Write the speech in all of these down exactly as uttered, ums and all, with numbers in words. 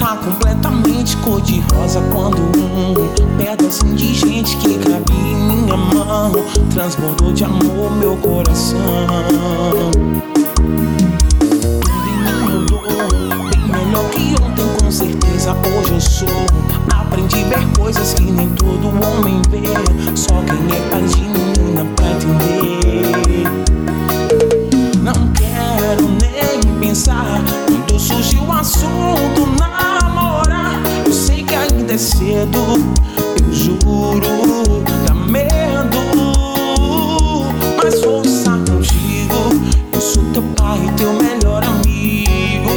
tá completamente cor-de-rosa quando um pedacinho de gente que cabe em minha mão transbordou de amor meu coração. Tudo em mim mudou, bem melhor que ontem, com certeza hoje eu sou. Aprendi a ver coisas que nem todo homem vê, só quem é pai de menina pra entender. Não quero nem pensar quando surgiu o assunto namorar. Eu sei que ainda é cedo, eu juro, dá medo, mas vou estar contigo. Eu sou teu pai e teu melhor amigo.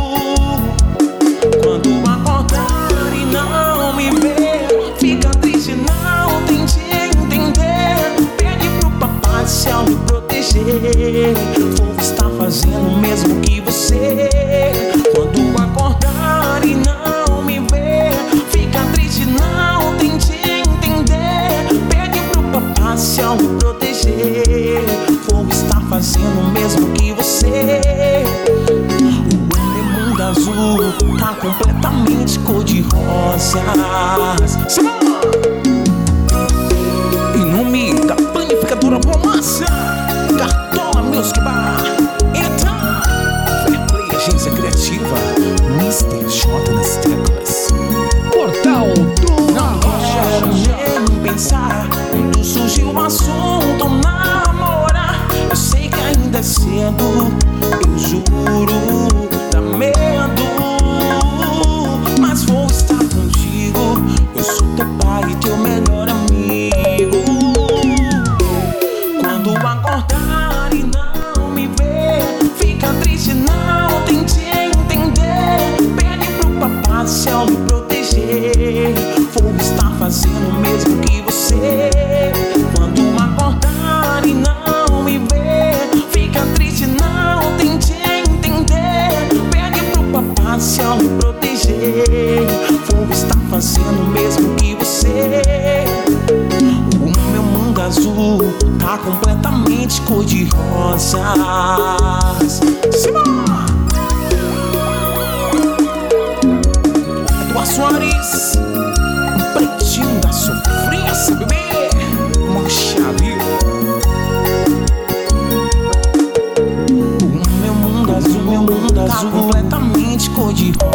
Quando acordar e não me ver, fica triste, não tente entender. Pede pro papai do céu me proteger. Vou estar fazendo o mesmo que você. Quando acordar e não me ver, fica triste, não tente entender. Pede pro papai do céu me proteger. Vou estar fazendo o mesmo que você. O mundo azul tá completamente cor-de-rosas. Em nome da panificadora Bomassa, Cartola Music Bar, então Fairplay Agência Criativa, mister J nas teclas. Portal do Não quero nem pensar quando surgiu o assunto namorar. Eu sei que ainda é cedo, eu juro, dá medo, mas vou estar contigo. Eu sou teu pai e teu melhor amigo. Quando acordar e não me ver, fica triste, não tente entender. Pede pro papai do céu me proteger. Vou estar fazendo o mesmo que você. Quando acordar e não me ver, fica triste, não tente entender. Pede pro papai do céu me proteger. Vou estar fazendo o mesmo que você. O meu mundo azul tá completamente cor-de-rosas. Simão! Eduardo Soares, pretinho da sofrência, bebê. Mancha, viu? O meu mundo azul, meu mundo azul tá completamente cor-de-rosa.